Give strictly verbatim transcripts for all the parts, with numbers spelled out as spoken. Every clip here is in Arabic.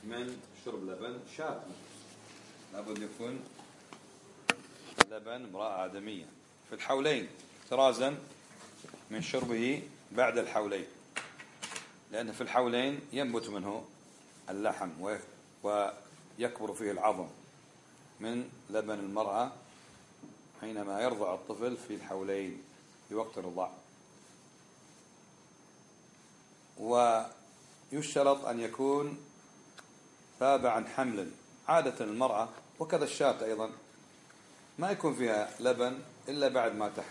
من شرب لبن شاة، لابد يكون لبن امرأة آدمية في الحولين احترازا من شربه بعد الحولين، لأن في الحولين ينبت منه اللحم ويكبر فيه العظم من لبن المرأة حينما يرضع الطفل في الحولين في وقت الرضاع. ويشترط أن يكون تابعا حمل. عادة المرأة وكذا الشاة أيضا ما يكون فيها لبن إلا بعد ما تحمل،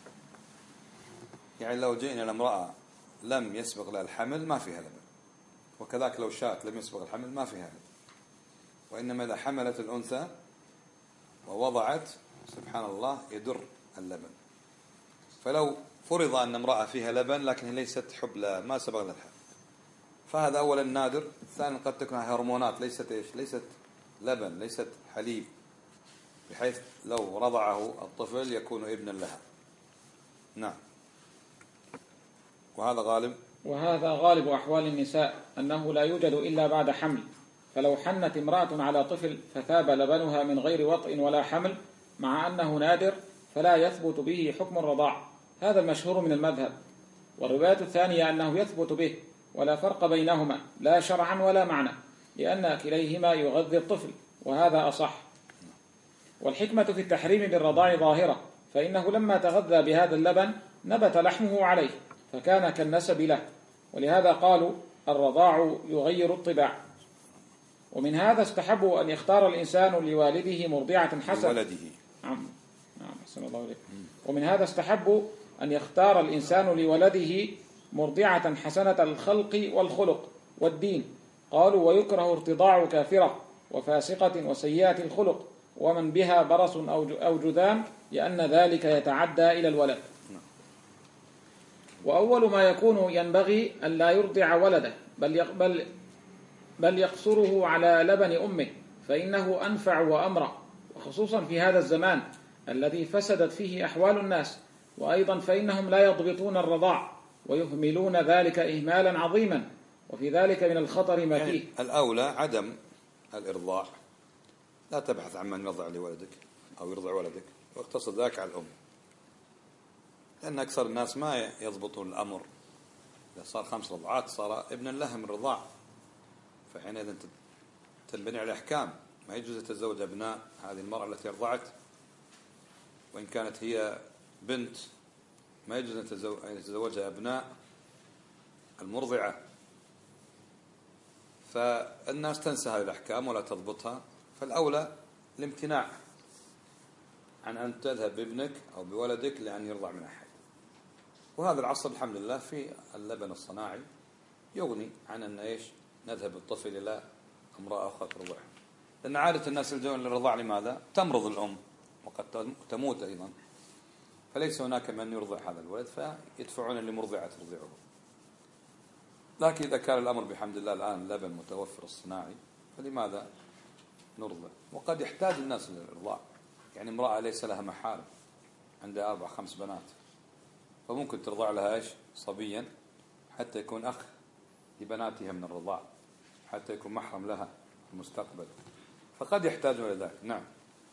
يعني لو جئنا لامرأة لم يسبق لها الحمل ما فيها لبن، وكذلك لو شاة لم يسبق الحمل ما فيها لبن. وإنما إذا حملت الأنثى ووضعت سبحان الله يدر اللبن. فلو فرض أن امرأة فيها لبن لكن ليست حبلى ما سبق لها الحمل، فهذا أولا نادر. ثانيا قد تكون هرمونات، ليست إيش ليست لبن، ليست حليب، بحيث لو رضعه الطفل يكون ابنا لها. نعم. وهذا غالب وهذا غالب أحوال النساء أنه لا يوجد إلا بعد حمل، فلو حنت امرأة على طفل فثاب لبنها من غير وطء ولا حمل مع أنه نادر فلا يثبت به حكم الرضاع، هذا المشهور من المذهب. والرواية الثانية أنه يثبت به ولا فرق بينهما لا شرعا ولا معنى، لأن كليهما يغذي الطفل، وهذا أصح. والحكمة في التحريم بالرضاع ظاهرة، فإنه لما تغذى بهذا اللبن نبت لحمه عليه فكان كالنسب له، ولهذا قالوا الرضاع يغير الطباع. ومن هذا استحبوا أن يختار الإنسان لوالده مرضعة حسنة ولده. نعم نعم حسن الله عليك. ومن هذا استحبوا أن يختار الإنسان لولده مرضعة حسنة الخلق والخلق والدين. قالوا ويكره ارتضاع كافرة وفاسقة وسيئة الخلق ومن بها برص أو جذام، لأن ذلك يتعدى إلى الولد. وأول ما يكون ينبغي أن لا يرضع ولده بل بل بل يقصره على لبن أمه، فإنه أنفع وأمرأ، وخصوصا في هذا الزمان الذي فسدت فيه أحوال الناس. وأيضا فإنهم لا يضبطون الرضاع ويهملون ذلك إهمالا عظيما، وفي ذلك من الخطر ما فيه. يعني الأولى عدم الإرضاع، لا تبحث عن من يرضع لولدك أو يرضع ولدك، واقتصر ذلك على الأم، لأن أكثر الناس ما يضبطون الأمر. إذا صار خمس رضعات صار ابنا لها من الرضاع، فحينئذ تنبني على أحكام. ما يجوز تتزوج أبناء هذه المرأة التي رضعت، وإن كانت هي بنت ما يجوز أن يتزوجها أبناء المرضعة. فالناس تنسى هذه الأحكام ولا تضبطها، فالأولى الامتناع عن أن تذهب بابنك أو بولدك لأن يرضع من أحد. وهذا العصر الحمد لله في اللبن الصناعي يغني عن أن إيش نذهب الطفل إلى امرأة أخرى ترضعه، لأن عادة الناس يلجؤون للرضاع لماذا؟ تمرض الأم وقد تموت أيضا، فليس هناك من يرضع هذا الولد فيدفعون لمرضعة ترضعه. لكن إذا كان الأمر بحمد الله الآن اللبن متوفر الصناعي فلماذا نرضع؟ وقد يحتاج الناس للإرضاع، يعني امرأة ليس لها محارم عندها أربع خمس بنات، فممكن ترضع لها إيش صبيا حتى يكون أخ لبناتها من الرضاع، حتى يكون محرم لها في المستقبل، فقد يحتاجون إلى ذلك. نعم.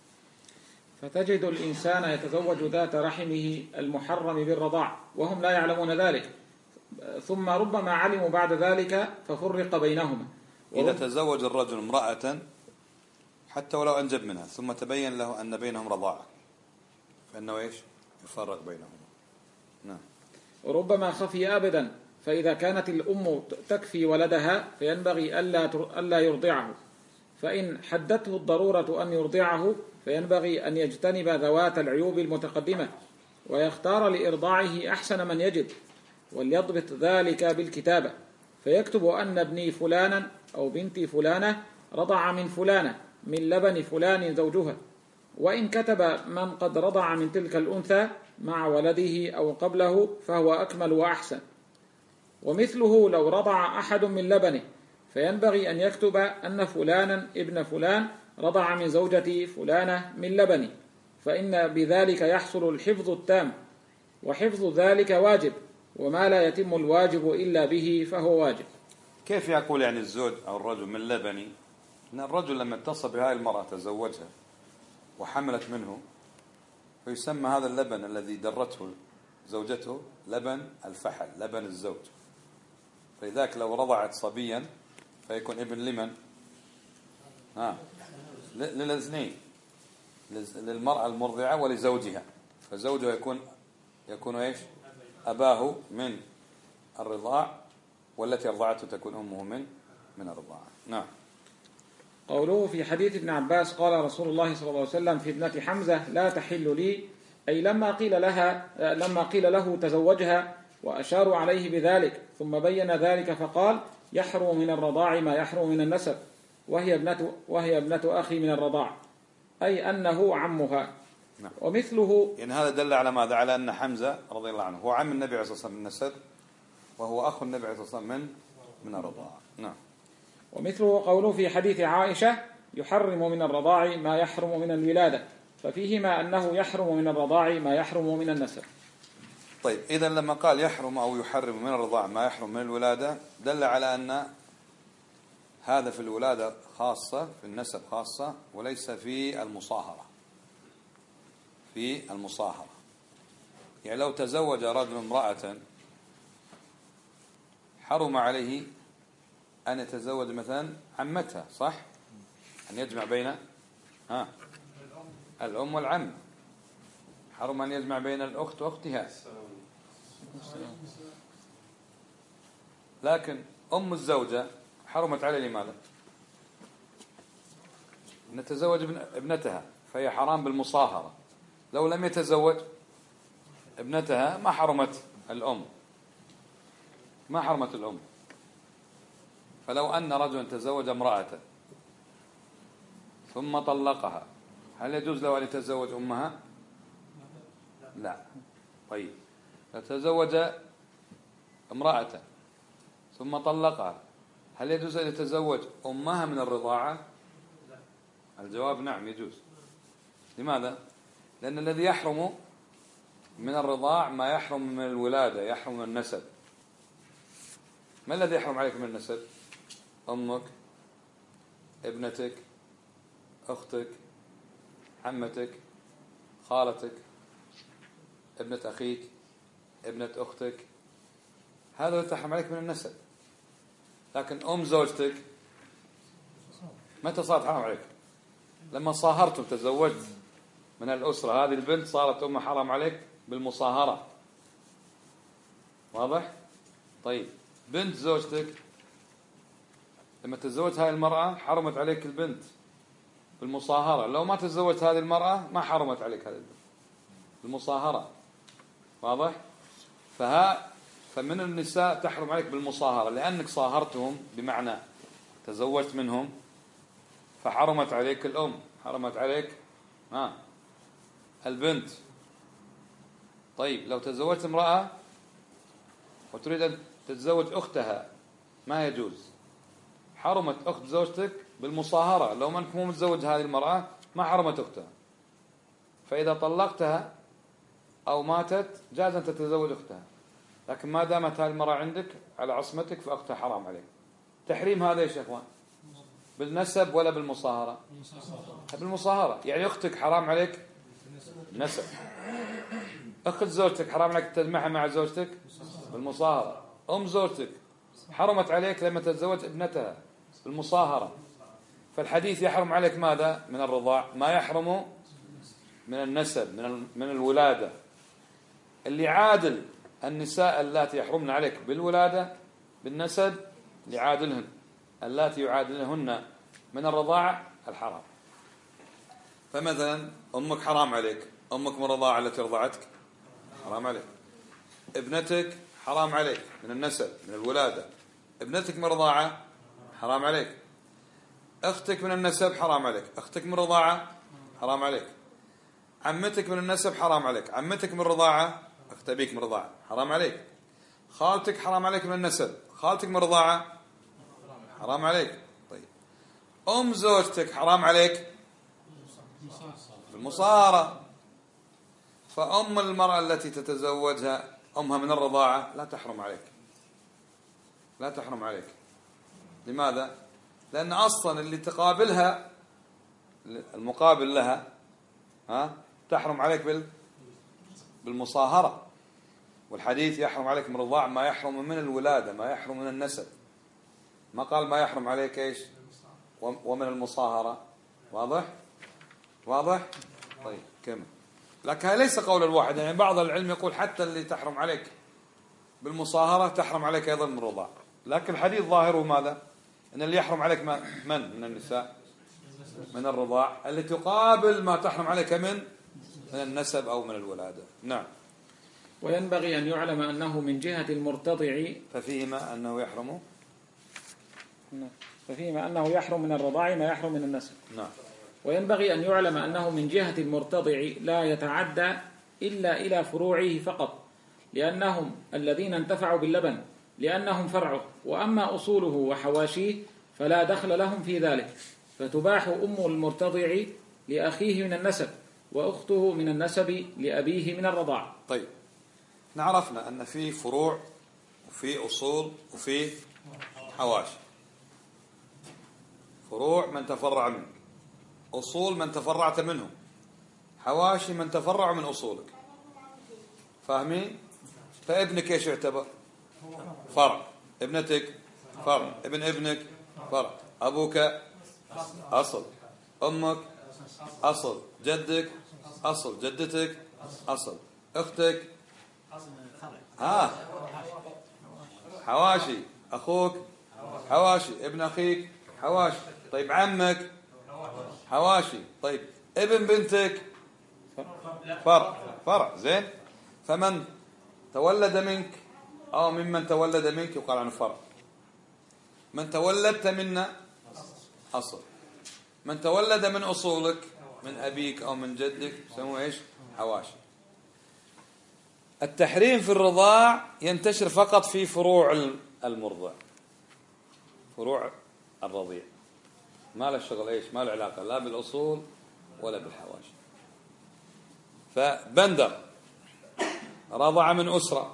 فتجد الإنسان يتزوج ذات رحمه المحرم بالرضاع وهم لا يعلمون ذلك، ثم ربما علموا بعد ذلك ففرق بينهما. إذا تزوج الرجل امرأة حتى ولو أنجب منها ثم تبين له أن بينهم رضاعة فإنه إيش يفرق بينهما. نعم. وربما خفي أبدا، فإذا كانت الأم تكفي ولدها فينبغي ألا يرضعه، فإن حدته الضرورة أن يرضعه فينبغي أن يجتنب ذوات العيوب المتقدمة ويختار لإرضاعه أحسن من يجد، وليضبط ذلك بالكتابة، فيكتب أن ابني فلانا أو بنتي فلانة رضع من فلانة من لبن فلان زوجها، وإن كتب من قد رضع من تلك الأنثى مع ولده أو قبله فهو أكمل وأحسن. ومثله لو رضع أحد من لبنه فينبغي أن يكتب أن فلانا ابن فلان رضع من زوجة فلانة من لبنه، فإن بذلك يحصل الحفظ التام، وحفظ ذلك واجب، وما لا يتم الواجب إلا به فهو واجب. كيف يقول يعني الزوج أو الرجل من لبني؟ أن الرجل لما اتصل بهذه المرأة تزوجها وحملت منه، فيسمى هذا اللبن الذي درته زوجته لبن الفحل، لبن الزوج. فلذلك لو رضعت صبيا فيكون ابن لمن؟ ها للاثنين، للمرأة المرضعة ولزوجها. فزوجها يكون يكون ايش؟ أباه من الرضاع، والتي أرضعته تكون أمه من من الرضاعة. نعم. قوله في حديث ابن عباس قال رسول الله صلى الله عليه وسلم في ابنة حمزة لا تحل لي، أي لما قيل لها لما قيل له تزوجها وأشاروا عليه بذلك، ثم بين ذلك فقال يحرم من الرضاع ما يحرم من النسب، وهي ابنة وهي ابنة أخي من الرضاع، أي أنه عمها. نعم. ومثله يعني هذا دل على ماذا؟ على أن حمزة رضي الله عنه هو عم النبي عليه الصلاة والسلام من النسب، وهو أخو النبي عليه الصلاة والسلام من من الرضاعة. نعم. ومثله قوله في حديث عائشة يحرم من الرضاع ما يحرم من الولادة، ففيهما أنه يحرم من الرضاع ما يحرم من النسب. طيب إذا لما قال يحرم أو يحرم من الرضاع ما يحرم من الولادة، دل على أن هذا في الولادة خاصة، في النسب خاصة، وليس في المصاهرة. في المصاهرة يعني لو تزوج رجل امرأة حرم عليه أن يتزوج مثلا عمتها، صح؟ أن يجمع بين ها الأم والعم. حرم أن يجمع بين الأخت وأختها. لكن أم الزوجة حرمت عليه لماذا؟ أن يتزوج ابنتها، فهي حرام بالمصاهرة. لو لم يتزوج ابنتها ما حرمت الأم، ما حرمت الأم. فلو أن رجلا تزوج امرأة ثم طلقها، هل يجوز له أن يتزوج أمها؟ لا. طيب تزوج امرأة ثم طلقها، هل يجوز أن يتزوج أمها من الرضاعة؟ الجواب نعم يجوز. لماذا؟ لأن الذي يحرم من الرضاع ما يحرم من الولادة، يحرم من النسب. ما الذي يحرم عليك من النسب؟ أمك، ابنتك، أختك، عمتك، خالتك، ابنة أخيك، ابنة أختك، هذا تحرم عليك من النسب. لكن أم زوجتك متى صارت حرام عليك؟ لما صاهرتم، تزوجت من الأسرة، هذه البنت صارت أم حرام عليك بالمصاهرة. واضح؟ طيب بنت زوجتك لما تزوجت هذه المرأة حرمت عليك البنت بالمصاهرة. لو ما تزوجت هذه المرأة ما حرمت عليك هذه البنت بالمصاهرة. واضح؟ فها فمن النساء تحرم عليك بالمصاهرة، لأنك صاهرتهم بمعنى تزوجت منهم، فحرمت عليك الأم، حرمت عليك ها البنت. طيب لو تزوجت امرأة وتريد أن تتزوج أختها ما يجوز، حرمت أخت زوجتك بالمصاهرة. لو ما أنك مو متزوج هذه المرأة ما حرمت أختها، فإذا طلقتها أو ماتت جاز أن تتزوج أختها. لكن ما دامت هذه المرأة عندك على عصمتك فأختها حرام عليك. تحريم هذا يا شيخوان بالنسب ولا بالمصاهرة؟ بالمصاهرة. يعني أختك حرام عليك نسب، أخت زوجتك حرام عليك تجمعها مع زوجتك بالمصاهرة. أم زوجتك حرمت عليك لما تتزوج ابنتها بالمصاهرة. فالحديث يحرم عليك ماذا؟ من الرضاع ما يحرم من النسب، من من الولادة. اللي عادل النساء اللاتي يحرمن عليك بالولادة بالنسب لعادلهن اللاتي يعادلهن من الرضاعة الحرام. فمثلا أمك حرام عليك، أمك من الرضاعة التي رضعتك حرام عليك. ابنتك حرام عليك من النسب من الولادة. ابنتك من الرضاعة حرام عليك. أختك من النسب حرام عليك. أختك من الرضاعة حرام عليك. عمتك من النسب حرام عليك. عمتك من الرضاعة، أخت أبيك من الرضاعة حرام عليك. خالتك حرام عليك من النسب. خالتك من الرضاعة حرام عليك. طيب أم زوجتك حرام عليك بالمصاهرة. فأم المرأة التي تتزوجها أمها من الرضاعة لا تحرم عليك، لا تحرم عليك. لماذا؟ لأن أصلا اللي تقابلها المقابل لها ها تحرم عليك بال بالمصاهرة، والحديث يحرم عليك من الرضاع ما يحرم من الولادة، ما يحرم من النسب، ما قال ما يحرم عليك ايش ومن المصاهرة. واضح؟ واضح؟ طيب كمل. لكن ليس قول الواحد، يعني بعض العلم يقول حتى اللي تحرم عليك بالمصاهرة تحرم عليك أيضا من الرضاع، لكن الحديث ظاهره ماذا؟ أن اللي يحرم عليك من من النساء من الرضاع، اللي تقابل ما تحرم عليك من من النسب أو من الولادة. نعم. وينبغي أن يعلم أنه من جهة المرتضع ففيهما أنه يحرم ففيهما أنه يحرم من الرضاع ما يحرم من النسب. نعم. وينبغي أن يعلم أنه من جهة المرتضع لا يتعدى إلا إلى فروعه فقط، لأنهم الذين انتفعوا باللبن لأنهم فرعه، وأما أصوله وحواشيه فلا دخل لهم في ذلك، فتباح أم المرتضع لأخيه من النسب، وأخته من النسب لأبيه من الرضاع. طيب نعرفنا أن في فروع وفي أصول وفي حواشي. فروع من تفرع منك، أصول من تفرعت منهم، حواشي من تفرع من أصولك. فاهمين؟ فابنك ايش يعتبر؟ فرع. ابنتك فرع. ابن ابنك فرع. أبوك أصل. أمك أصل. جدك أصل. جدتك أصل. أختك ها حواشي. أخوك حواشي. ابن أخيك حواشي. طيب عمك حواشي. طيب ابن بنتك فرع. فرع. زين. فمن تولد منك أو ممن تولد منك يقال عنه فرع. من تولدت منا أصل. من تولد من أصولك من أبيك أو من جدك يسموه إيش؟ حواشي. التحريم في الرضاع ينتشر فقط في فروع المرضع، فروع الرضيع، ما له شغل إيش، ما له علاقة لا بالأصول ولا بالحواشي. فبندر رضع من أسرة،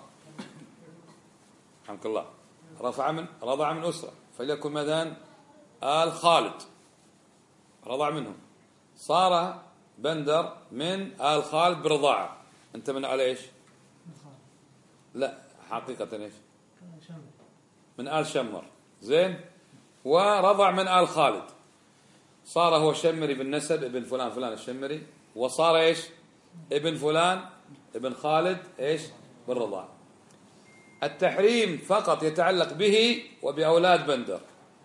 رحمك الله، رفع من رضع من أسرة، فليكن مثلا آل خالد رضع منهم، صار بندر من آل خالد برضاعة. أنت من آل إيش؟ لا حقيقة إيش؟ من آل شمر. زين. ورضع من آل خالد، صار هو شمري بالنسب ابن فلان فلان الشمري، وصار إيش؟ ابن فلان ابن خالد إيش؟ بالرضاعة. التحريم فقط يتعلق به وبأولاد بندر.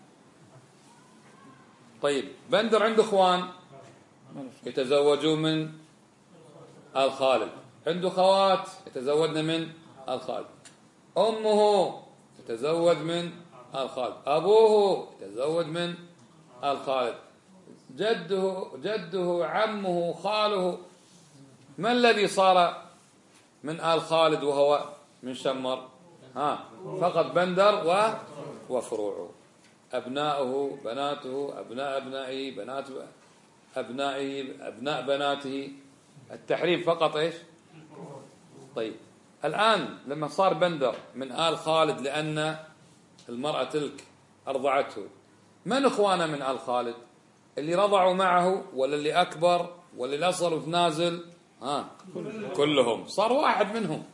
طيب بندر عنده اخوان يتزوجون من آل خالد، عنده خوات يتزوجن من آل خالد، أمه تتزوج من آل خالد، أبوه يتزوج من آل خالد، جده جده عمه خاله. ما الذي صار من آل خالد وهو من شمر؟ ها فقط بندر و وفروعه، أبناؤه بناته أبناء أبنائه بنات أبنائه أبناء بناته. التحريم فقط إيش؟ طيب الآن لما صار بندر من آل خالد لأن المرأة تلك أرضعته، من إخوانه من آل خالد؟ اللي رضعوا معه ولا اللي أكبر ولا اللي أصغر وتنازل؟ ها كلهم، صار واحد منهم.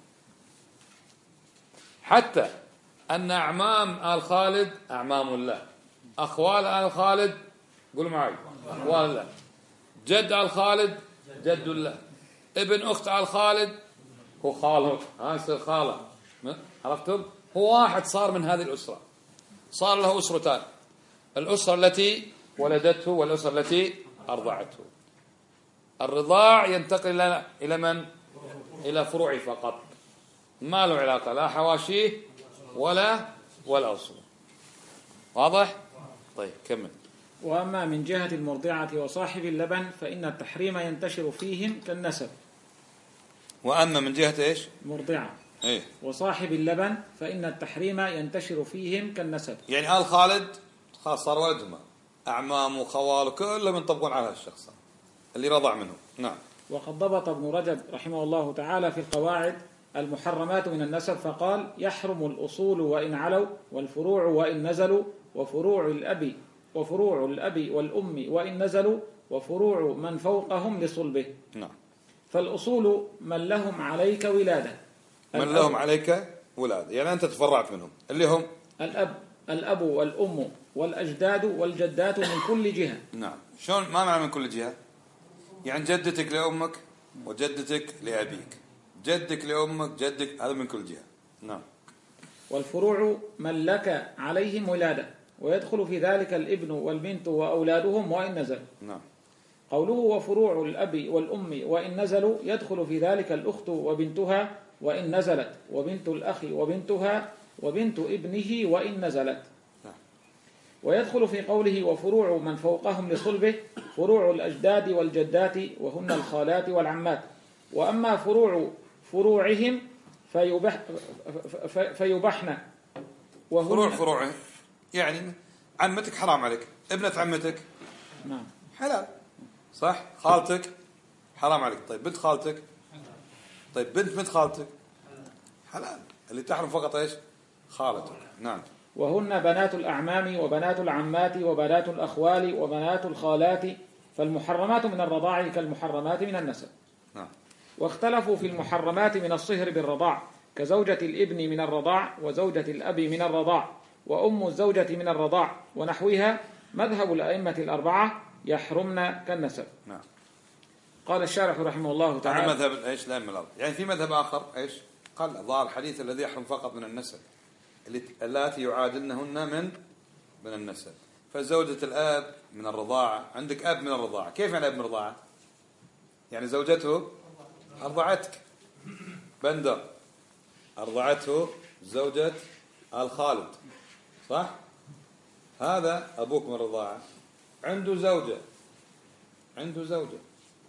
حتى أن أعمام آل خالد أعمام الله، أخوال آل خالد قولوا معي أخوال الله، جد آل خالد جد الله، ابن أخت آل خالد هو خاله، ها يصير خاله. عرفتم؟ هو واحد صار من هذه الأسرة، صار له أسرتان، الأسرة التي ولدته والأسرة التي أرضعته. الرضاع ينتقل إلى من؟ إلى فروع فقط، ما له علاقة لا حواشيه ولا ولا أصول. واضح؟ طيب كمل. وأما من جهة المرضعة وصاحب اللبن فإن التحريم ينتشر فيهم كالنسب. وأما من جهة إيش؟ مرضعة إيه؟ وصاحب اللبن فإن التحريم ينتشر فيهم كالنسب. يعني آل خالد خلاص صار ولدهما، أعمام وخوال كلهم ينطبقون على الشخص اللي رضع منه. نعم. وقد ضبط ابن رجب رحمه الله تعالى في القواعد المحرمات من النسب فقال: يحرم الأصول وإن علوا والفروع وإن نزلوا وفروع الأب وفروع الأب والأم وإن نزلوا وفروع من فوقهم لصلبه. نعم. فالأصول من لهم عليك ولادة، من لهم عليك ولادة يعني أنت تفرعت منهم، اللي هم الأب الأب والأم والأجداد والجدات من كل جهة. نعم. شلون ما معنى من كل جهة؟ يعني جدتك لأمك وجدتك لأبيك، جدك لأمك، جدك، هذا من كل جهة. نعم. والفروع من لك عليهم ولادة، ويدخل في ذلك الابن والبنت وأولادهم وإن نزلوا. نعم. قوله وفروع الأب والأم وإن نزلوا يدخل في ذلك الأخت وبنتها وإن نزلت، وبنت الأخ وبنتها، وبنت ابنه وإن نزلت. ويدخل في قوله وفروع من فوقهم لصلبه فروع الأجداد والجدات وهن الخالات والعمات. وأما فروع فروعهم فيبح فيبحن وهن فروع فروعهم يعني عمتك حرام عليك، ابنة عمتك نعم حلال، صح؟ خالتك حرام عليك. طيب بنت خالتك، طيب بنت بنت خالتك حلال، اللي تحرم فقط ايش؟ خالتك. نعم. وهن بنات الأعمام وبنات العمات وبنات الأخوال وبنات الخالات، فالمحرمات من الرضاع كالمحرمات من النسب. نعم. واختلفوا في المحرمات من الصهر بالرضاع كزوجة الابن من الرضاع وزوجة الأب من الرضاع وأم الزوجة من الرضاع ونحوها. مذهب الأئمة الأربعة يحرمن كالنسب. نعم. قال الشارح رحمه الله تعالى هذا مذهب ايش؟ الأئمة الأربعة. يعني في مذهب آخر ايش؟ قال ظاهر الحديث الذي يحرم فقط من النسب، اللاتي يعادلنهن من من النسب. فزوجة الآب من الرضاعة، عندك أب من الرضاعة، كيف يعني أب من الرضاعة؟ يعني زوجته أرضعتك، بندر أرضعته زوجة الخالد، صح؟ هذا أبوك من الرضاعة، عنده زوجة عنده زوجة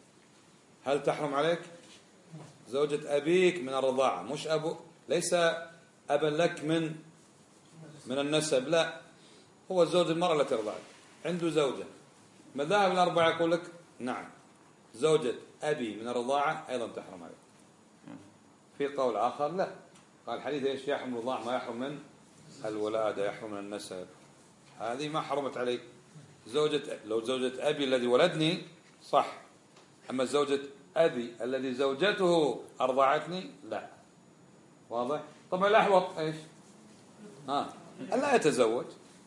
هل تحرم عليك؟ زوجة أبيك من الرضاعة، مش أبو، ليس أبا لك من من النسب، لا، هو زوج المرأة التي رضعت، عنده زوجة. مذاهب الأربعة يقول لك نعم زوجة أبي من الرضاعة أيضا تحرم عليك. في قول آخر لا، قال الحديث ايش؟ يحرم الرضاعة ما يحرم من الولادة، يحرم من النسب، هذه ما حرمت عليك. زوجة لو زوجة أبي الذي ولدني صح، أما زوجة أبي الذي زوجته أرضعتني لا. واضح؟ طبعا الأحوط ايش؟ ها ألا يتزوج،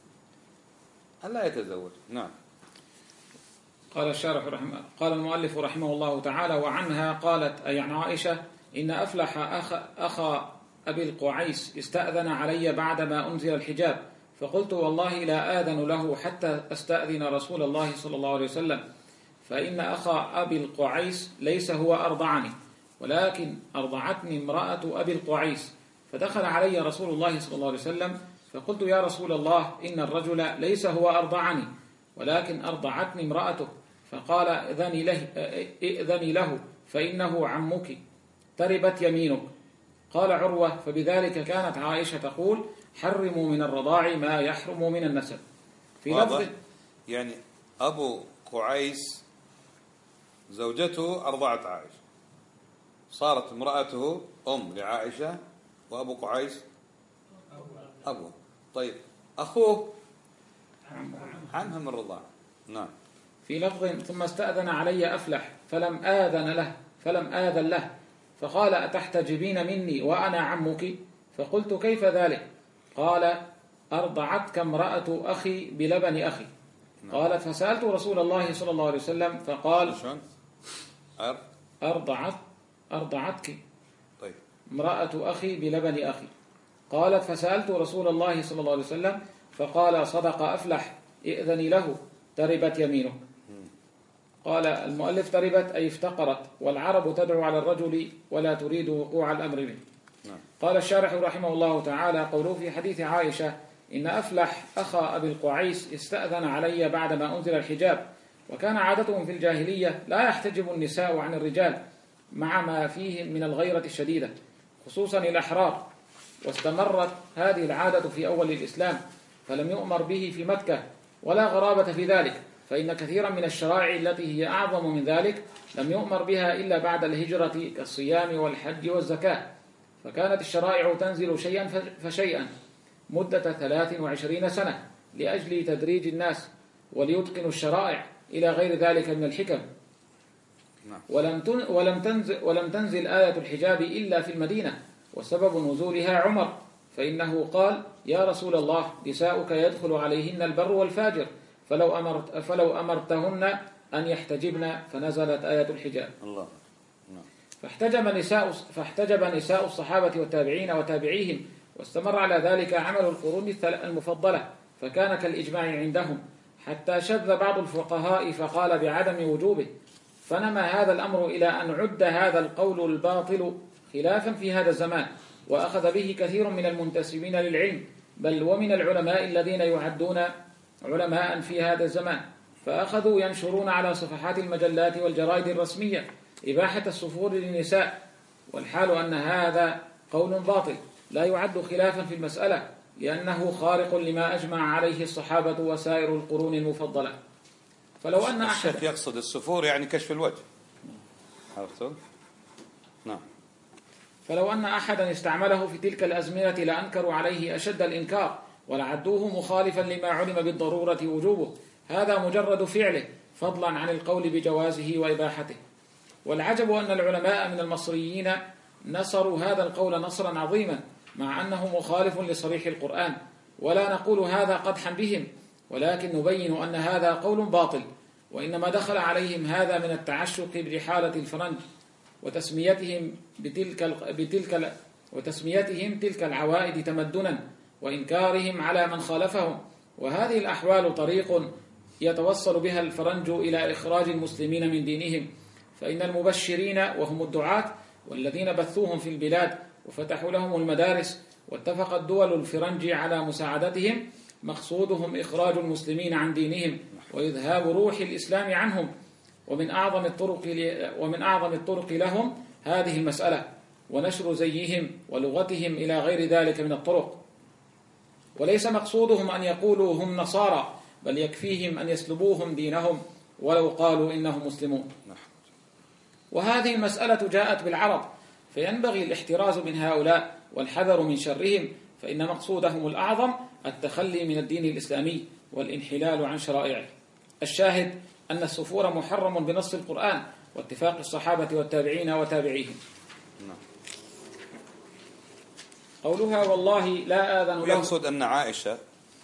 ألا يتزوج. نعم. قال الشارح رحمه قال المؤلف رحمه الله تعالى وعنها قالت أي عن عائشة إن أفلح أخ أخا أبي القعيس استأذن علي بعدما أنزل الحجاب، فقلت والله لا آذن له حتى أستأذن رسول الله صلى الله عليه وسلم، فإن أخا أبي القعيس ليس هو أرضعني ولكن أرضعتني امرأة أبي القعيس. فدخل علي رسول الله صلى الله عليه وسلم فقلت يا رسول الله إن الرجل ليس هو أرضعني ولكن أرضعتني امرأته، فقال إذني له, إذني له فإنه عمك تربت يمينك. قال عروة فبذلك كانت عائشة تقول حرموا من الرضاع ما يحرم من النسب. في لفظ يعني أبو قعيس زوجته أرضعت عائشة، صارت امرأته أم لعائشة، وأبو قعيس أبوه. طيب أخوه عنها من الرضاعة. نعم. في لفظ ثم استأذن علي أفلح فلم آذن له فلم آذن له فقال أتحتجبين مني وأنا عمك؟ فقلت كيف ذلك؟ قال أرضعتك امرأة أخي بلبن أخي. قالت فسألت رسول الله صلى الله عليه وسلم فقال أرضعت أرضعتك طيب امرأة أخي بلبن أخي. قالت فسألت رسول الله صلى الله عليه وسلم فقال صدق أفلح إذني له تربت يمينه. قال المؤلف تربت أي افتقرت، والعرب تدعو على الرجل ولا تريد وقوع الأمر به. قال الشارح رحمه الله تعالى قوله في حديث عائشة إن أفلح أخا أبي القعيس استأذن علي بعدما أنزل الحجاب، وكان عادتهم في الجاهلية لا يحتجب النساء عن الرجال مع ما فيه من الغيرة الشديدة خصوصا الأحرار، واستمرت هذه العادة في أول الإسلام فلم يؤمر به في مكة، ولا غرابة في ذلك، فإن كثيرا من الشرائع التي هي أعظم من ذلك لم يؤمر بها إلا بعد الهجرة كالصيام والحج والزكاة، فكانت الشرائع تنزل شيئا فشيئا مدة ثلاث وعشرين سنة، لأجل تدريج الناس وليتقنوا الشرائع إلى غير ذلك من الحكم. ولم ولم تنزل ولم تنزل آية الحجاب إلا في المدينة، وسبب نزولها عمر، فإنه قال: يا رسول الله، نساؤك يدخل عليهن البر والفاجر، فلو أمرت فلو أمرتهن أن يحتجبن، فنزلت آية الحجاب. الله. فاحتجب نساء فاحتجب نساء الصحابة والتابعين وتابعيهم، واستمر على ذلك عمل القرون المفضلة، فكان كالإجماع عندهم، حتى شذ بعض الفقهاء فقال بعدم وجوبه، فنما هذا الأمر إلى أن عد هذا القول الباطل خلافا في هذا الزمان، وأخذ به كثير من المنتسبين للعلم، بل ومن العلماء الذين يعدون علماء في هذا الزمان، فأخذوا ينشرون على صفحات المجلات والجرائد الرسمية إباحة السفور للنساء، والحال أن هذا قول باطل لا يعد خلافا في المسألة، لأنه خارق لما أجمع عليه الصحابة وسائر القرون المفضلة. فلو أن أحد الشيخ يقصد السفور يعني كشف الوجه. عرفتم؟ نعم. فلو أن أحدا استعمله في تلك الأزمنة لأنكروا عليه أشد الإنكار، ولعدوه مخالفا لما علم بالضرورة وجوبه، هذا مجرد فعله، فضلا عن القول بجوازه وإباحته. والعجب أن العلماء من المصريين نصروا هذا القول نصرا عظيما، مع أنه مخالف لصريح القرآن، ولا نقول هذا قدحا بهم، ولكن نبين أن هذا قول باطل، وإنما دخل عليهم هذا من التعشق برحالة الفرنج، وتسميتهم بتلك بتلك وتسميتهم تلك العوائد تمدنا، وإنكارهم على من خالفهم. وهذه الأحوال طريق يتوصل بها الفرنج إلى إخراج المسلمين من دينهم، فإن المبشرين وهم الدعاة والذين بثوهم في البلاد وفتحوا لهم المدارس واتفقت دول الفرنج على مساعدتهم، مقصودهم إخراج المسلمين عن دينهم وإذهاب روح الإسلام عنهم، ومن أعظم الطرق ومن أعظم الطرق لهم هذه المسألة، ونشر زيهم ولغتهم إلى غير ذلك من الطرق. وليس مقصودهم أن يقولوا هم نصارى، بل يكفيهم أن يسلبوهم دينهم ولو قالوا إنهم مسلمون. وهذه المسألة جاءت بالعرب، فينبغي الاحتراز من هؤلاء والحذر من شرهم، فإن مقصودهم الأعظم التخلي من الدين الإسلامي والانحلال عن شرائعه. الشاهد أن السفور محرم بنص القرآن واتفاق الصحابة والتابعين وتابعيهم. قولها والله لا آذن له، يقصد أن عائشة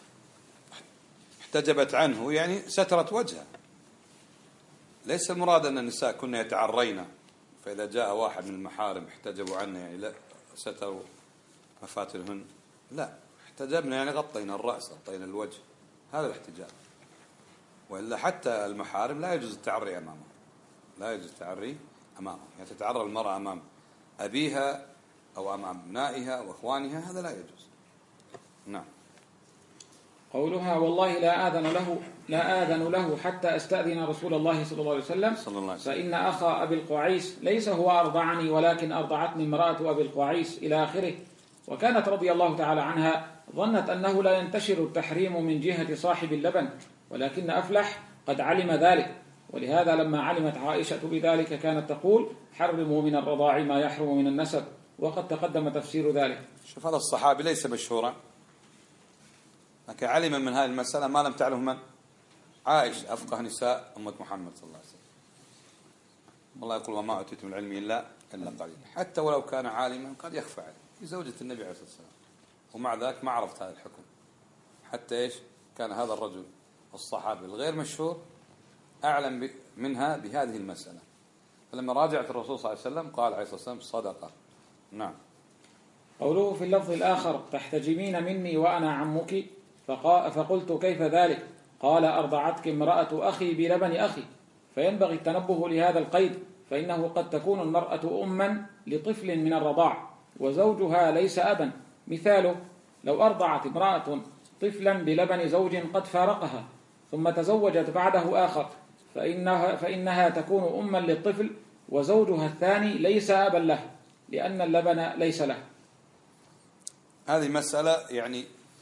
احتجبت عنه يعني سترت وجهها، ليس المراد أن النساء كنا يتعرين، فإذا جاء واحد من المحارم احتجبوا عنه يعني لا ستروا مفاتنهن، لا، احتجبنا يعني غطينا الرأس غطينا الوجه، هذا الاحتجاب. وإلا حتى المحارم لا يجوز التعري أمامه، لا يجوز التعري أمامه، يعني تتعرى المرأة أمام أبيها أو أمام أبنائها وأخوانها، هذا لا يجوز. نعم. قولها والله لا آذن له لا آذن له حتى أستأذن رسول الله صلى الله عليه وسلم، صلى الله عليه وسلم. فإن أخا أبي القعيس ليس هو أرضعني ولكن أرضعتني امرأة أبي القعيس إلى آخره. وكانت رضي الله تعالى عنها ظنت أنه لا ينتشر التحريم من جهة صاحب اللبن، ولكن أفلح قد علم ذلك، ولهذا لما علمت عائشة بذلك كانت تقول حرموا من الرضاع ما يحرم من النسب، وقد تقدم تفسير ذلك. شوف هذا الصحابي ليس مشهورا، لكن علم من هذه المسألة ما لم تعلم من؟ عائشة أفقه نساء أمة محمد صلى الله عليه وسلم. والله يقول وما أوتيتم من العلم إلا إلا قليلا، حتى ولو كان عالما قد يخفى عليه، في زوجة النبي عليه الصلاة والسلام، ومع ذلك ما عرفت هذا الحكم، حتى إيش كان هذا الرجل الصحابي الغير مشهور أعلم منها بهذه المسألة. فلما راجعت الرسول صلى الله عليه وسلم قال عليه الصلاة والسلام صدقة. نعم. قوله في اللفظ الآخر تحتجبين مني وأنا عمك، فقلت كيف ذلك؟ قال أرضعتك امرأة أخي بلبن أخي. فينبغي التنبه لهذا القيد، فإنه قد تكون المرأة أما لطفل من الرضاع وزوجها ليس أبا. مثاله لو أرضعت امرأة طفلا بلبن زوج قد فارقها ثم تزوجت بعده آخر، فإنها, فإنها تكون أما للطفل وزوجها الثاني ليس أبا له، لأن اللبن ليس له. هذه مسألة يعني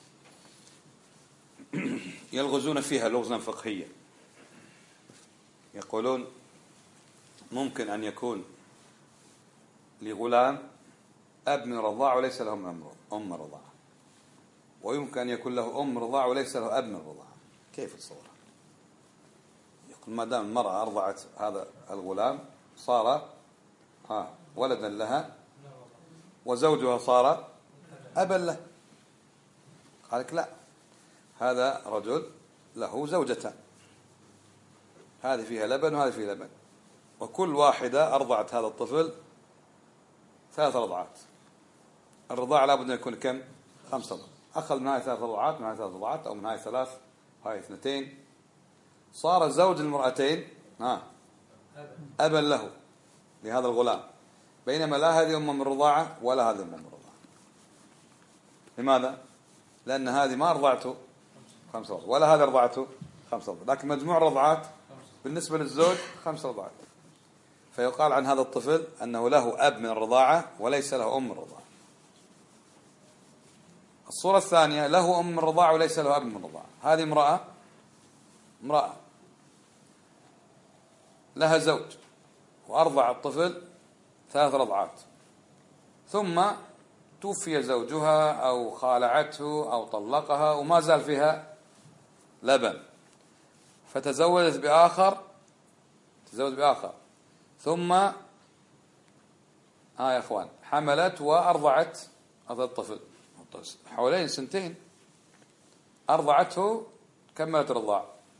يلغزون فيها لغزا فقهيا، يقولون ممكن أن يكون لغلام أب من رضاع وليس لهم أم رضاعة، ويمكن أن يكون له أم رضاع وليس له أب من الرضاعة. كيف تصورها؟ يقول ما دام المرأة أرضعت هذا الغلام صار ها ولدا لها وزوجها صار أبا له. قال لك لا، هذا رجل له زوجتان، هذه فيها لبن وهذه فيها لبن، وكل واحدة أرضعت هذا الطفل ثلاث رضعات. الرضاع لابد أن يكون كم؟ خمس رضعات. أخذ من هاي ثلاث رضعات، من هاي ثلاث رضعات، أو من هاي ثلاث هاي اثنتين، صار زوج المرأتين ها أبا له لهذا الغلام، بينما لا هذه أم من الرضاعة ولا هذه أم من الرضاعة. لماذا؟ لأن هذه ما رضعته خمس رضعات ولا هذه رضعته خمس رضعات، لكن مجموع الرضعات بالنسبة للزوج خمس رضعات، فيقال عن هذا الطفل أنه له أب من الرضاعة وليس له أم من الرضاعة. الصورة الثانية له أم من الرضاعة وليس له أب من الرضاعة. هذه امرأة امرأة لها زوج وأرضع الطفل ثلاث رضعات، ثم توفي زوجها أو خالعته أو طلقها وما زال فيها لبن، فتزوجت بآخر تزوج بآخر ثم ها آه يا أخوان حملت وأرضعت هذا الطفل حوالين سنتين، أرضعته كملت رضاع،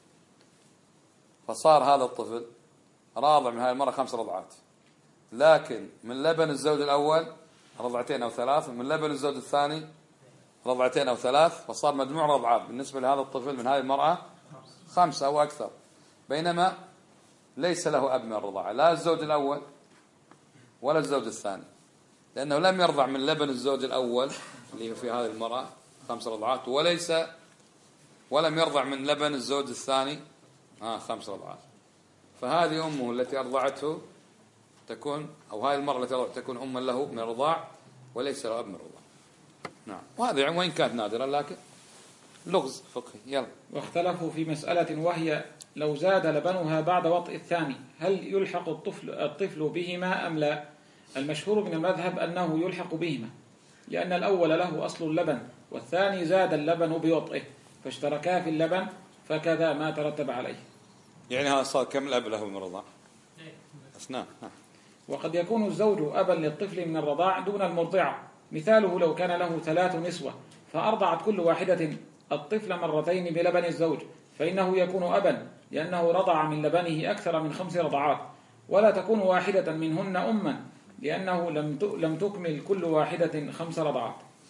فصار هذا الطفل راضع من هذه المرة خمس رضعات، لكن من لبن الزوج الأول رضعتين أو ثلاث، من لبن الزوج الثاني رضعتين أو ثلاث، فصار مجموع رضعات بالنسبة لهذا الطفل من هذه المرأة خمسة أو أكثر، بينما ليس له أب من الرضاعة، لا الزوج الأول ولا الزوج الثاني، لأنه لم يرضع من لبن الزوج الأول اللي في هذه المرأة خمس رضعات، وليس ولم يرضع من لبن الزوج الثاني آه خمس رضعات، فهذه أمه التي أرضعته تكون، أو هذه المرأة التي أرضعته تكون أما له من الرضاع وليس له أب من الرضاع. نعم، وهذا وإن كانت نادرة لكن لغز فقهي. يلا. واختلفوا في مسألة وهي لو زاد لبنها بعد وطئ الثاني هل يلحق الطفل, الطفل بهما أم لا؟ المشهور من المذهب أنه يلحق بهما، لأن الأول له أصل اللبن والثاني زاد اللبن بوطئه فاشتركا في اللبن، فكذا ما ترتب عليه. يعني هذا صار كم الأب له من الرضاع؟ أثناء. وقد يكون الزوج أبا للطفل من الرضاع دون المرضعة، مثاله لو كان له ثلاث نسوة فأرضعت كل واحدة الطفل مرتين بلبن الزوج فإنه يكون أبا، لأنه رضع من لبنه أكثر من خمس رضعات، ولا تكون واحدة منهن أما، لأنه لم تكمل كل واحدة خمس رضعات.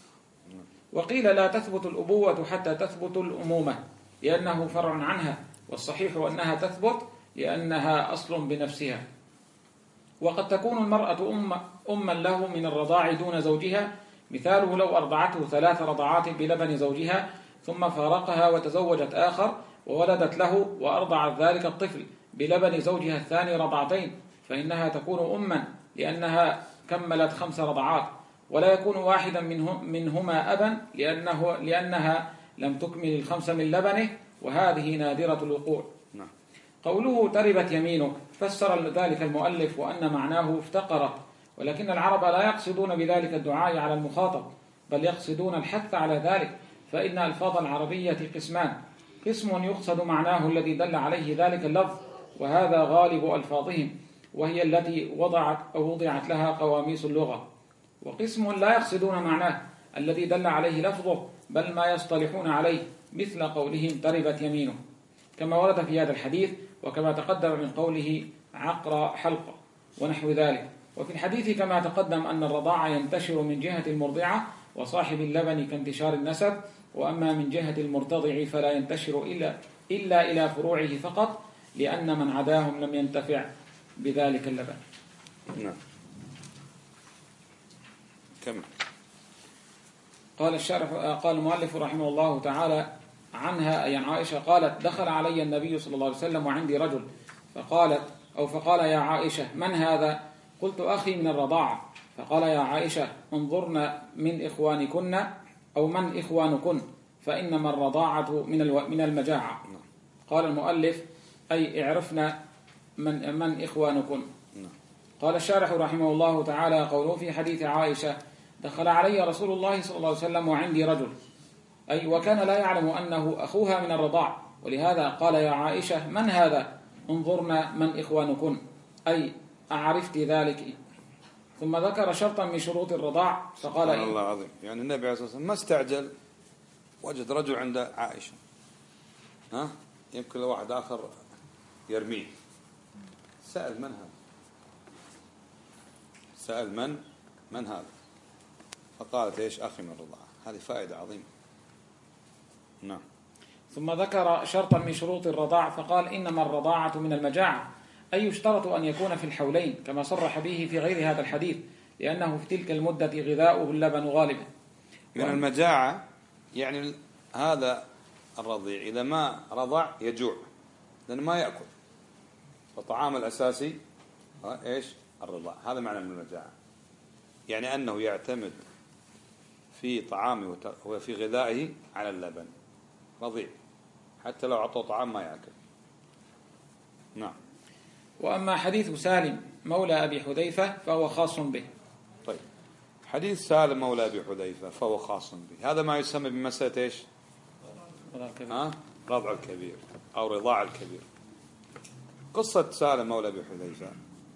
وقيل لا تثبت الأبوة حتى تثبت الأمومة لأنه فرع عنها، والصحيح أنها تثبت لأنها أصل بنفسها. وقد تكون المرأة أم أما له من الرضاع دون زوجها، مثاله لو أرضعته ثلاث رضعات بلبن زوجها ثم فارقها وتزوجت آخر وولدت له وأرضعت ذلك الطفل بلبن زوجها الثاني رضعتين، فإنها تكون أما لأنها كملت خمس رضعات، ولا يكون واحدا منهم منهما أبا لأنه لأنها لم تكمل الخمس من لبنه، وهذه نادرة الوقوع. نعم. قوله تربت يمينك فسر ذلك المؤلف وأن معناه افتقرت، ولكن العرب لا يقصدون بذلك الدعاء على المخاطب، بل يقصدون الحث على ذلك، فإن ألفاظ العربية قسمان، قسم يقصد معناه الذي دل عليه ذلك اللفظ وهذا غالب ألفاظهم، وهي التي وضعت أو وضعت لها قواميس اللغة، وقسم لا يقصدون معناه الذي دل عليه لفظه بل ما يصطلحون عليه، مثل قولهم تربت يمينه كما ورد في هذا الحديث، وكما تقدم من قوله عقر حلقة ونحو ذلك. وفي الحديث كما تقدم أن الرضاعة ينتشر من جهة المرضعة وصاحب اللبن كانتشار النسب، وأما من جهة المرتضع فلا ينتشر إلا, إلا إلى فروعه فقط، لأن من عداهم لم ينتفع بذلك اللبن. نعم. كم قال الشارح قال المؤلف رحمه الله تعالى عنها أي عن عائشة قالت دخل علي النبي صلى الله عليه وسلم وعندي رجل فقالت أو فقال يا عائشة من هذا؟ قلت أخي من الرضاعة. فقال يا عائشة انظرن من إخوانكن أو من إخوانكن فإنما الرضاعة من من المجاعة. قال المؤلف أي اعرفنا من من إخوانكن. قال الشارح رحمه الله تعالى قوله في حديث عائشة دخل علي رسول الله صلى الله عليه وسلم وعندي رجل، أي وكان لا يعلم أنه أخوها من الرضاع، ولهذا قال يا عائشة من هذا؟ انظرنا من إخوانكن، أي أعرفت ذلك؟ ثم ذكر شرطا من شروط الرضاع فقال سبحان الله العظيم. يعني النبي عليه الصلاة والسلام ما استعجل، وجد رجل عند عائشة، ها يمكن لواحد آخر يرميه، سأل من هذا؟ سأل من من هذا؟ فقالت ايش؟ أخي من الرضاعة. هذه فائدة عظيمة. نعم. ثم ذكر شرطا من شروط الرضاع فقال إنما الرضاعة من المجاعة، أي يشترط أن يكون في الحولين كما صرح به في غير هذا الحديث، لأنه في تلك المدة غذاؤه اللبن غالبا. من المجاعة يعني هذا الرضيع إذا ما رضع يجوع لأنه ما يأكل، فطعام الأساسي إيش؟ الرضاع. هذا معنى من المجاعة، يعني أنه يعتمد في طعامه وفي غذائه على اللبن، رضيع حتى لو أعطوه طعام ما يأكل. نعم. وأما حديث سالم مولى أبي حذيفة فهو خاص به. طيب، حديث سالم مولى أبي حذيفة فهو خاص به، هذا ما يسمى بمسألة إيش؟ ها؟ رضع الكبير أو رضاع الكبير. قصة سالم مولى أبي حذيفة،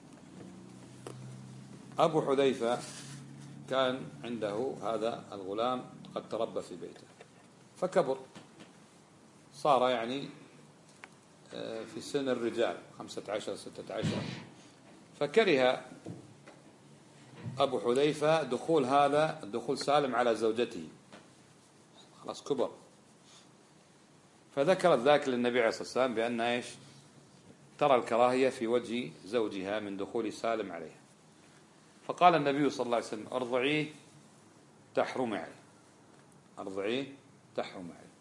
أبو حذيفة كان عنده هذا الغلام قد تربى في بيته فكبر، صار يعني في سن الرجال خمسة عشر ستة عشر، فكره أبو حذيفة دخول هذا دخول سالم على زوجته، خلاص كبر، فذكرت ذاك للنبي عليه الصلاة والسلام بأن إيش؟ ترى الكراهية في وجه زوجها من دخول سالم عليها، فقال النبي صلى الله عليه وسلم أرضعيه تحرم عليه، أرضعيه تحرم عليه.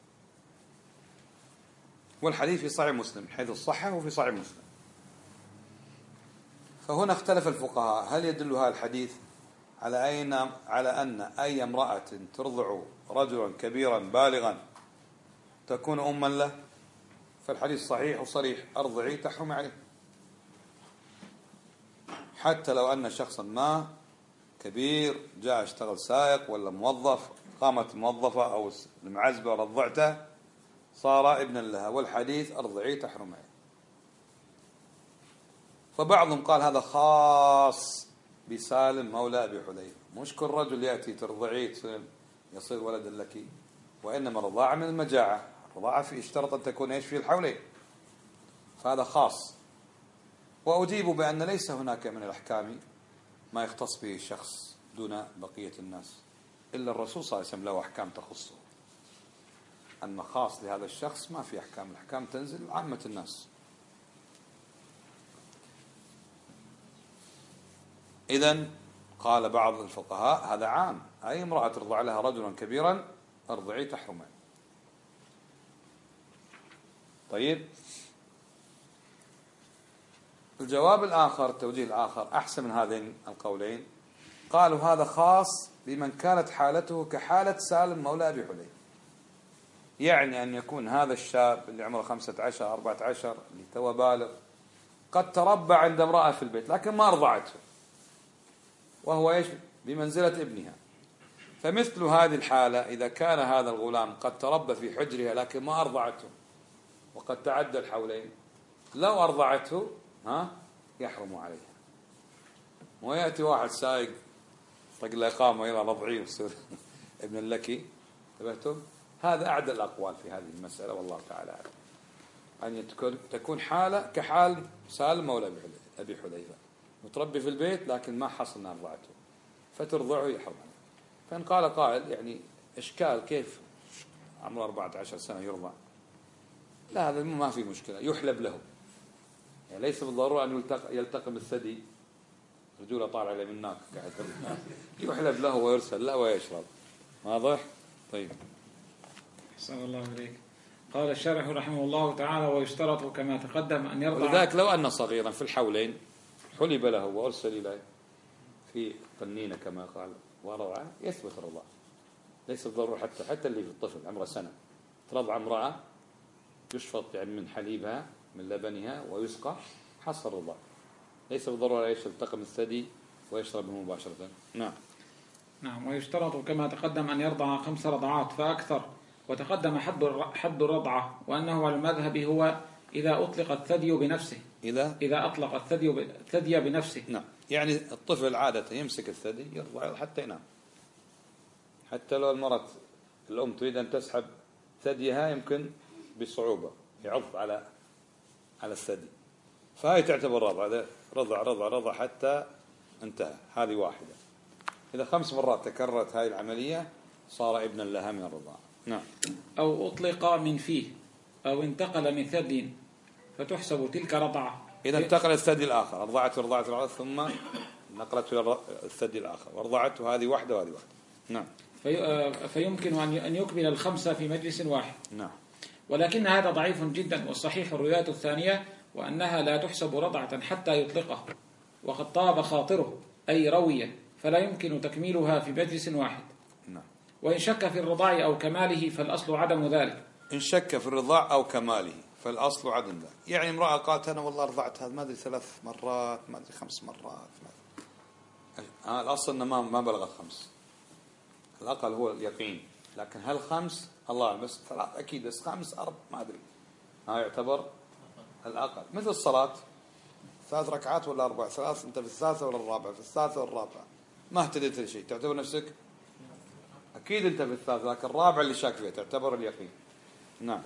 والحديث في صحيح مسلم حيث الصحة وفي صحيح مسلم. فهنا اختلف الفقهاء هل يدل هذا الحديث على أين على أن أي امرأة ترضع رجلا كبيرا بالغا تكون أما له؟ فالحديث صحيح وصريح، أرضعي تحرم عليه، حتى لو أن شخصا ما كبير جاء اشتغل سائق ولا موظف، قامت موظفة أو المعزبة رضعته صار ابنا لها، والحديث أرضعي تحرم عليه. فبعضهم قال هذا خاص بسالم مولى أبي حذيفة، مش كل رجل يأتي ترضعيه يصير ولد لك، وإنما الرضاعة من المجاعة، الرضاعة في اشترط أن تكون إيش؟ في الحولين، فهذا خاص. وأجيب بأن ليس هناك من الأحكام ما يختص به الشخص دون بقية الناس، إلا الرسول صلى الله عليه وسلم له أحكام تخصه، أما خاص لهذا الشخص ما في أحكام، الأحكام تنزل عامة الناس. إذن قال بعض الفقهاء هذا عام، أي امرأة ترضع لها رجلا كبيرا أرضعي تحرم. طيب، الجواب الآخر، التوجيه الآخر أحسن من هذين القولين، قالوا هذا خاص بمن كانت حالته كحالة سالم مولى أبي حذيفة، يعني أن يكون هذا الشاب اللي عمره خمسة عشر أربعة عشر اللي تو بالغ قد تربى عند امرأة في البيت لكن ما أرضعته، وهو إيش؟ بمنزلة ابنها. فمثل هذه الحالة إذا كان هذا الغلام قد تربى في حجرها لكن ما أرضعته وقد تعدى الحولين، لو أرضعته ها يحرم عليها. ويأتي واحد سايق طق الإقامة إلى رضعيه ويصير ابن لك، انتبهتم؟ هذا أعدل الأقوال في هذه المسألة والله تعالى أعلم، أن تكون حالة كحال سالم مولى أبي حذيفة متربي في البيت لكن ما حصل أرضعته فترضعه يحرم. فإن قال قائل يعني إشكال كيف عمره أربعة عشر سنة يرضع؟ لا، هذا ما في مشكلة، يحلب له، يعني ليس بالضرورة أن يلتقم الثدي، رجولة طالع عليه من هناك قاعد يحلب له ويرسل له ويشرب. واضح؟ طيب، أحسن الله إليك. قال الشارح رحمه الله تعالى ويشترط كما تقدم أن يرضع. ولذلك لو أن صغيرا في الحولين حلب له وأرسل إليه في طنينة كما قال ورضعه يثبت الرضاع، ليس بالضرورة حتى حتى اللي في الطفل عمره سنة ترضع امرأة يشفط يعني من حليبها من لبنها ويسقى حصل الرضاع، ليس بالضرورة يلتقم الثدي ويشرب منه مباشرة. نعم. نعم. ويشترط كما تقدم أن يرضع خمس رضعات فأكثر، وتقدم حد حد الرضعة، وأنه على المذهب هو إذا أطلق الثدي بنفسه إذا إذا أطلق الثدي الثدي بنفسه. نعم، يعني الطفل عادة يمسك الثدي يرضع حتى ينام، حتى لو المرأة الأم تريد أن تسحب ثديها يمكن بصعوبة يعض على على الثدي، فهي تعتبر رضع رضع رضع رضع حتى انتهى. هذه واحدة. إذا خمس مرات تكررت هذه العملية صار ابنا لها من الرضاعة. نعم. أو أطلق من فيه أو انتقل من ثدي فتحسب تلك رضعة. إذا انتقل الثدي الآخر، رضعته رضعت رضعت ثم نقلته إلى الثدي الآخر ورضعته، هذه واحدة وهذه واحدة. نعم. في فيمكن أن يكمل الخمسة في مجلس واحد. نعم. ولكن هذا ضعيف جدا، والصحيح الرواية الثانية وأنها لا تحسب رضعة حتى يطلقه، وقد طاب خاطره أي روية، فلا يمكن تكميلها في مجلس واحد. نعم. وإن شك في الرضاع أو كماله فالأصل عدم ذلك. إن شك في الرضاع أو كماله فالأصل عدم ذلك. يعني امرأة قالت أنا والله رضعت هذا ما أدري ثلاث مرات ما أدري خمس مرات، آه الأصل أنه ما ما بلغ الخمس، الأقل هو اليقين، لكن هل خمس الله بس ثلاث أكيد، بس خمس أربع ما أدري، ها يعتبر الأقل. مثل الصلاة ثلاث ركعات ولا أربع، ثلاث أنت في الثالثة ولا الرابعة، في الثالثة والرابعة ما اهتديت لشيء تعتبر نفسك أكيد أنت في الثالثة، لكن الرابعة اللي شاك فيها تعتبر اليقين. نعم.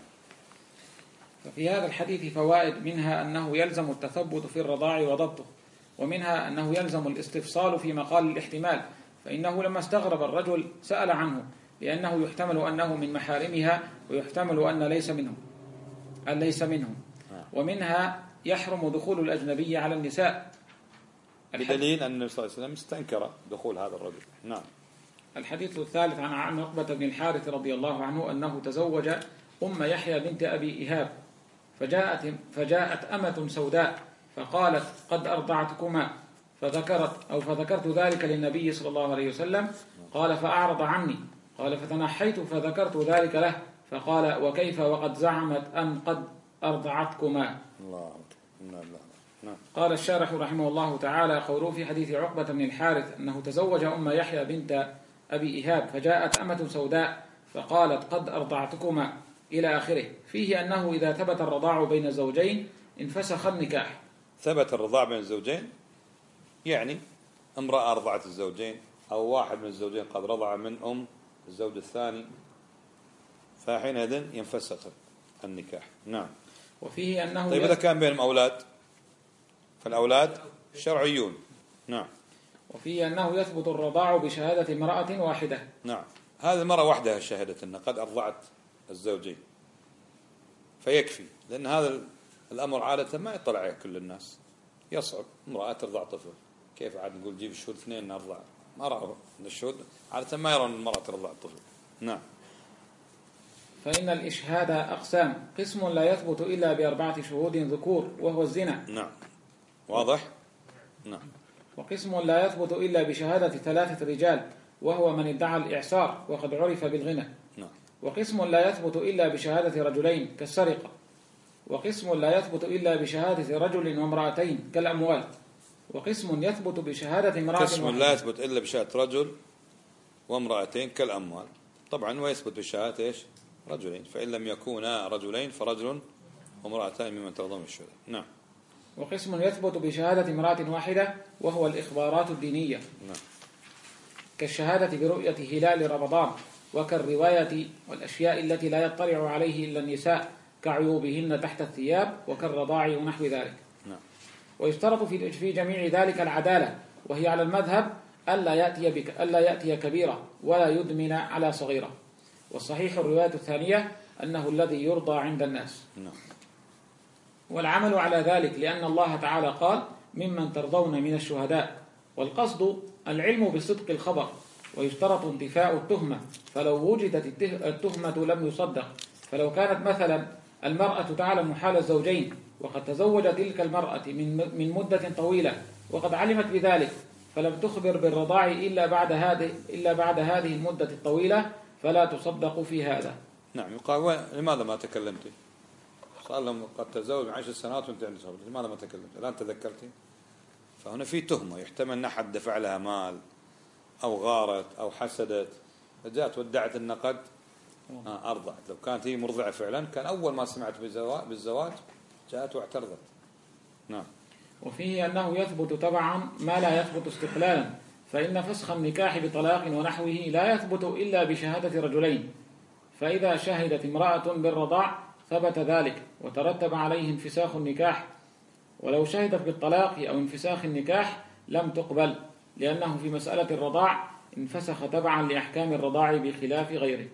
ففي هذا الحديث فوائد، منها أنه يلزم التثبت في الرضاع وضبطه، ومنها أنه يلزم الاستفصال في مقال الاحتمال، فإنه لما استغرب الرجل سأل عنه، لأنه يحتمل أنه من محارمها ويحتمل أن ليس منهم أن ليس منهم. ومنها يحرم دخول الأجنبي على النساء، بدليل أن النبي صلى الله عليه وسلم استنكر دخول هذا الرجل. نعم. الحديث الثالث عن عقبة بن الحارث رضي الله عنه أنه تزوج أم يحيى بنت أبي إيهاب، فجاءت فجاءت أمة سوداء فقالت قد أرضعتكما، فذكرت أو فذكرت ذلك للنبي صلى الله عليه وسلم، قال فأعرض عني، قال فتنحيت فذكرت ذلك له، فقال وكيف وقد زعمت أن قد أرضعتكما. الله. نعم. قال الشارح رحمه الله تعالى قوله في حديث عقبة بن الحارث أنه تزوج أم يحيى بنت أبي إيهاب فجاءت أمة سوداء فقالت قد أرضعتكما إلى آخره، فيه أنه إذا ثبت الرضاع بين الزوجين انفسخ النكاح. ثبت الرضاع بين الزوجين يعني امرأة أرضعت الزوجين أو واحد من الزوجين قد رضع من أم الزوج الثاني، فحينئذ ينفسخ النكاح. نعم. وفيه أنه طيب إذا كان بينهم أولاد فالأولاد شرعيون. نعم. وفيه أنه يثبت الرضاع بشهادة امرأة واحدة. نعم. هذه المرأة وحدها شهدت أن قد أرضعت الزوجين فيكفي، لأن هذا الأمر عادة ما يطلع عليه كل الناس، يصعب امرأة ترضع طفل، كيف عاد نقول جيب الشهود اثنين نرضع، ما رأوا الشهود عادة ما يرون المرأة ترضع الطفل. نعم. فإن الإشهاد أقسام، قسم لا يثبت إلا بأربعة شهود ذكور وهو الزنا. نعم. واضح. نعم. وقسم لا يثبت إلا بشهادة ثلاثة رجال وهو من ادعى الإعسار وقد عرف بالغنى. نعم. وقسم لا يثبت إلا بشهادة رجلين كالسرقة. وقسم لا يثبت إلا بشهادة رجل وامرأتين كالأموال. وقسم يثبت بشهادة امرأة. قسم لا يثبت إلا بشهادة رجل وامرأتين كالأموال، طبعا ويثبت بشهادة إيش؟ رجلين، فإن لم يكونا رجلين فرجل وامرأتان ممن ترضون الشهداء. نعم. وقسم يثبت بشهادة امرأة واحدة وهو الإخبارات الدينية. نعم. كالشهادة برؤية هلال رمضان، وكالرواية والأشياء التي لا يطلع عليه إلا النساء كعيوبهن تحت الثياب وكالرضاع ونحو ذلك. نعم. ويشترط في جميع ذلك العدالة، وهي على المذهب ألا يأتي, بك ألا يأتي كبيرة ولا يدمن على صغيرة. والصحيح الرواية الثانية أنه الذي يرضى عند الناس. نعم. والعمل على ذلك لأن الله تعالى قال ممن ترضون من الشهداء، والقصد العلم بصدق الخبر، ويشترط انتفاء التهمة، فلو وجدت التهمة لم يصدق. فلو كانت مثلا المرأة تعلم حال الزوجين وقد تزوج تلك المرأة من مدة طويلة وقد علمت بذلك فلم تخبر بالرضاع إلا بعد هذه إلا بعد هذه المدة الطويلة فلا تصدق في هذا. نعم. يقال لماذا ما تكلمتي؟ صار لهم قد تزوج من عشر سنوات وانت عندك صبر، لماذا ما تكلمت؟ الآن تذكرتي؟ فهنا في تهمة، يحتمل أن أحد دفع لها مال أو غارت أو حسدت، فجاءت ودعت أن قد آه أرضعت. لو كانت هي مرضعة فعلا كان أول ما سمعت بالزواج جاءت واعترضت. نعم. وفيه أنه يثبت تبعا ما لا يثبت استقلالا، فإن فسخ النكاح بطلاق ونحوه لا يثبت إلا بشهادة رجلين، فإذا شهدت امرأة بالرضاع ثبت ذلك وترتب عليه انفساخ النكاح، ولو شهدت بالطلاق أو انفساخ النكاح لم تقبل، لأنه في مسألة الرضاع انفسخ تبعا لأحكام الرضاع بخلاف غيره.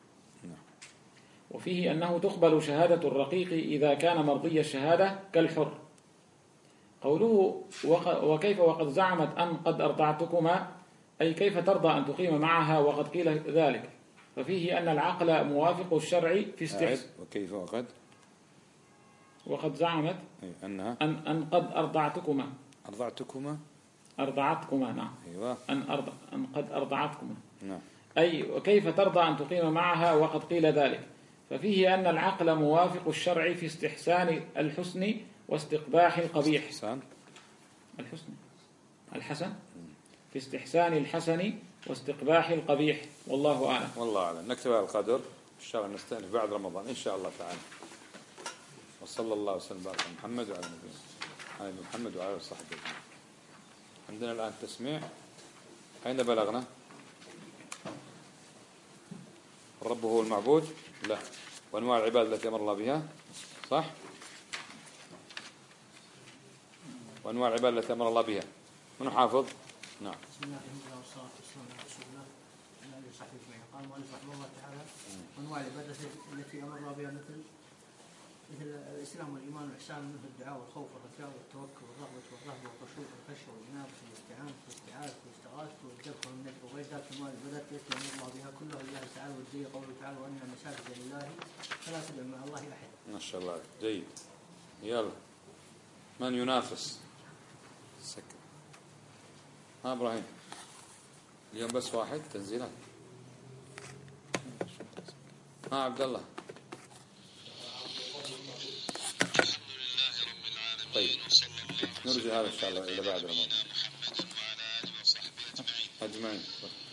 وفيه أنه تقبل شهادة الرقيق إذا كان مرضي الشهادة كالحر. قوله وكيف وقد زعمت أن قد أرضعتكما، أي كيف ترضى أن تقيم معها وقد قيل ذلك، ففيه أن العقل موافق الشرع في استحسان. وكيف وقد وقد زعمت أنها أن أن قد أرضعتكما أرضعتكما أرضعتكما نعم. أيوة. أن أرض أن قد أرضعتكما نعم. أي وكيف ترضى أن تقيم معها وقد قيل ذلك، ففيه أن العقل موافق الشرع في استحسان الحسن واستقباح القبيح. استحسان الحسن الحسن في استحسان الحسن واستقباح القبيح. والله أعلم. والله أعلم. نكتب على القدر إن شاء الله، نستأنف بعد رمضان إن شاء الله تعالى. وصلى الله وسلم على محمد وعلى نبينا على محمد وعلى صحبه. عندنا الآن تسميع. أين بلغنا؟ الرب هو المعبود؟ لا. وأنواع العبادة التي أمر الله بها؟ صح؟ وأنواع العبادة التي أمر الله بها. من حافظ؟ نعم. بسم الله الرحمن الرحيم والصلاة والسلام على رسول الله وعلى آله وصحبه أجمعين. قال المؤلف رحمه الله تعالى: وأنواع العبادة التي أمر الله بها مثل مثل الإسلام والإيمان والإحسان، مثل الدعاء والخوف والرجاء والتوكل والرغبة والرهبة والخشوع والخشية والإنابة والاستعانة والاستعاذة والاستغاثة والذبح والنذر وغير ذلك أنواع العبادات التي أمر الله بها كلها لله تعالى، والدليل قوله تعالى: وأن المساجد لله فلا تدع مع الله أحد. ما شاء الله جيد. يلا من ينافس؟ سكر. ها إبراهيم اليوم بس واحد تنزيلات. ها عبد الله. طيب نرجع هذا إن شاء الله إلى بعد رمضان أجمعين.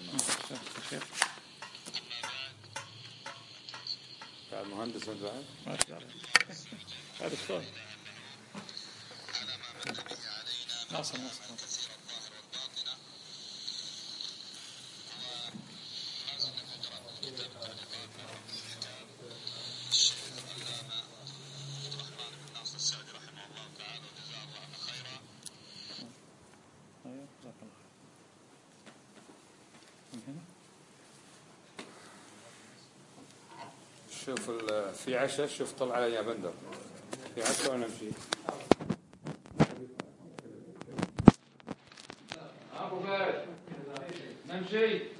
بعد مهندس من بعد ما شاء الله. هذا الصوت ناصر ناصر شوف في عشاء. شوف طلع علي يا بندر في عشاء ولا نمشي؟ أبو فارس نمشي.